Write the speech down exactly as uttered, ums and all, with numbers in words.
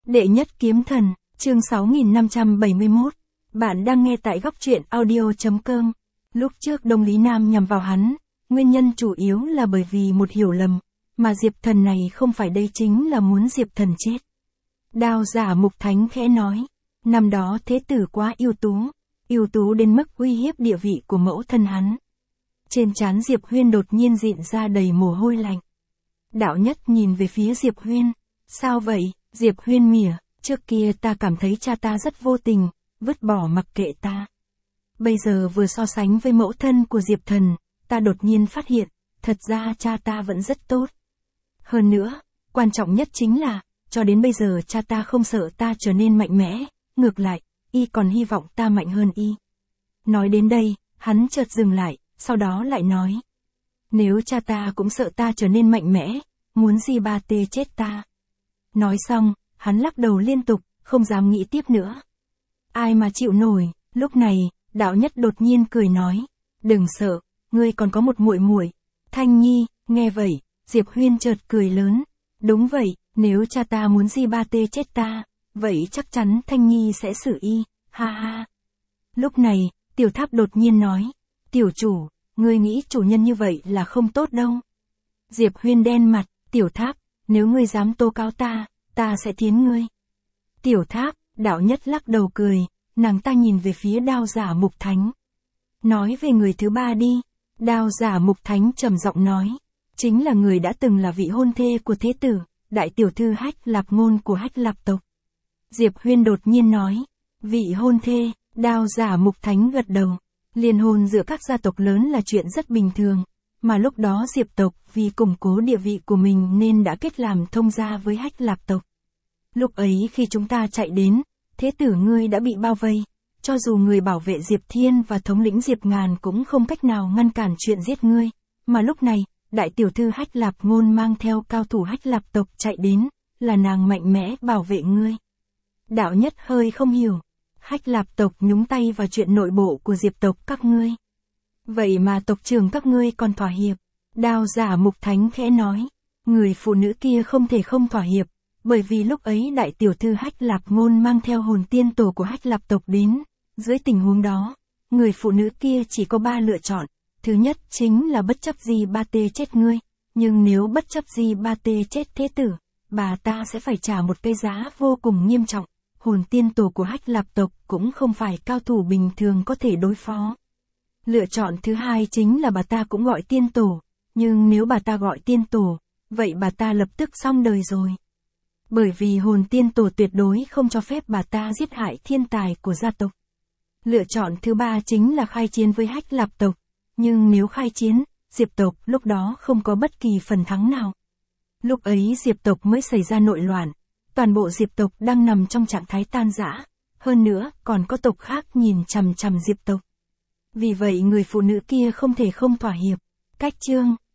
Đệ nhất kiếm thần, chương sáu nghìn năm trăm bảy mươi mốt. Bạn đang nghe tại góc truyện audio.com. Lúc trước Đông Lý Nam nhằm vào hắn, nguyên nhân chủ yếu là bởi vì một hiểu lầm, mà Diệp Thần này không phải đây chính là muốn Diệp Thần chết. Đao giả Mục Thánh khẽ nói, năm đó thế tử quá ưu tú, ưu tú đến mức uy hiếp địa vị của mẫu thân hắn. Trên trán Diệp Huyên đột nhiên rịn ra đầy mồ hôi lạnh. Đạo Nhất nhìn về phía Diệp Huyên, sao vậy? Diệp Huyên mỉa, trước kia ta cảm thấy cha ta rất vô tình, vứt bỏ mặc kệ ta. Bây giờ vừa so sánh với mẫu thân của Diệp Thần, ta đột nhiên phát hiện, thật ra cha ta vẫn rất tốt. Hơn nữa, quan trọng nhất chính là, cho đến bây giờ cha ta không sợ ta trở nên mạnh mẽ, ngược lại, y còn hy vọng ta mạnh hơn y. Nói đến đây, hắn chợt dừng lại, sau đó lại nói. Nếu cha ta cũng sợ ta trở nên mạnh mẽ, muốn gì ba tê chết ta. Nói xong, hắn lắc đầu liên tục, không dám nghĩ tiếp nữa. Ai mà chịu nổi, lúc này, Đạo Nhất đột nhiên cười nói, đừng sợ, ngươi còn có một muội muội, Thanh Nhi. Nghe vậy, Diệp Huyên chợt cười lớn, đúng vậy, nếu cha ta muốn gì ba tê chết ta, vậy chắc chắn Thanh Nhi sẽ xử y, ha ha. Lúc này, Tiểu Tháp đột nhiên nói, tiểu chủ, ngươi nghĩ chủ nhân như vậy là không tốt đâu. Diệp Huyên đen mặt, Tiểu Tháp, nếu ngươi dám tố cáo ta, ta sẽ thiến ngươi. Tiểu Tháp, Đạo Nhất lắc đầu cười, nàng ta nhìn về phía Đao giả Mục Thánh. Nói về người thứ ba đi. Đao giả Mục Thánh trầm giọng nói, chính là người đã từng là vị hôn thê của thế tử, đại tiểu thư Hách Lạp Ngôn của Hách Lạp tộc. Diệp Huyên đột nhiên nói, vị hôn thê. Đao giả Mục Thánh gật đầu. Liên hôn giữa các gia tộc lớn là chuyện rất bình thường, mà lúc đó Diệp tộc vì củng cố địa vị của mình nên đã kết làm thông gia với Hách Lạp tộc. Lúc ấy khi chúng ta chạy đến, thế tử ngươi đã bị bao vây, cho dù người bảo vệ Diệp Thiên và thống lĩnh Diệp Ngàn cũng không cách nào ngăn cản chuyện giết ngươi, mà lúc này, đại tiểu thư Hách Lạp Ngôn mang theo cao thủ Hách Lạp tộc chạy đến, là nàng mạnh mẽ bảo vệ ngươi. Đạo Nhất hơi không hiểu, Hách Lạp tộc nhúng tay vào chuyện nội bộ của Diệp tộc các ngươi. Vậy mà tộc trưởng các ngươi còn thỏa hiệp. Đao giả Mục Thánh khẽ nói, người phụ nữ kia không thể không thỏa hiệp, bởi vì lúc ấy đại tiểu thư Hách Lạp Ngôn mang theo hồn tiên tổ của Hách Lạp tộc đến, dưới tình huống đó, người phụ nữ kia chỉ có ba lựa chọn, thứ nhất chính là bất chấp gì ba tê chết ngươi, nhưng nếu bất chấp gì ba tê chết thế tử, bà ta sẽ phải trả một cái giá vô cùng nghiêm trọng, hồn tiên tổ của Hách Lạp tộc cũng không phải cao thủ bình thường có thể đối phó. Lựa chọn thứ hai chính là bà ta cũng gọi tiên tổ, nhưng nếu bà ta gọi tiên tổ, vậy bà ta lập tức xong đời rồi. Bởi vì hồn tiên tổ tuyệt đối không cho phép bà ta giết hại thiên tài của gia tộc. Lựa chọn thứ ba chính là khai chiến với Hách Lạp tộc, nhưng nếu khai chiến, Diệp tộc lúc đó không có bất kỳ phần thắng nào. Lúc ấy Diệp tộc mới xảy ra nội loạn, toàn bộ Diệp tộc đang nằm trong trạng thái tan rã, hơn nữa còn có tộc khác nhìn chằm chằm Diệp tộc. Vì vậy người phụ nữ kia không thể không thỏa hiệp. Cách chương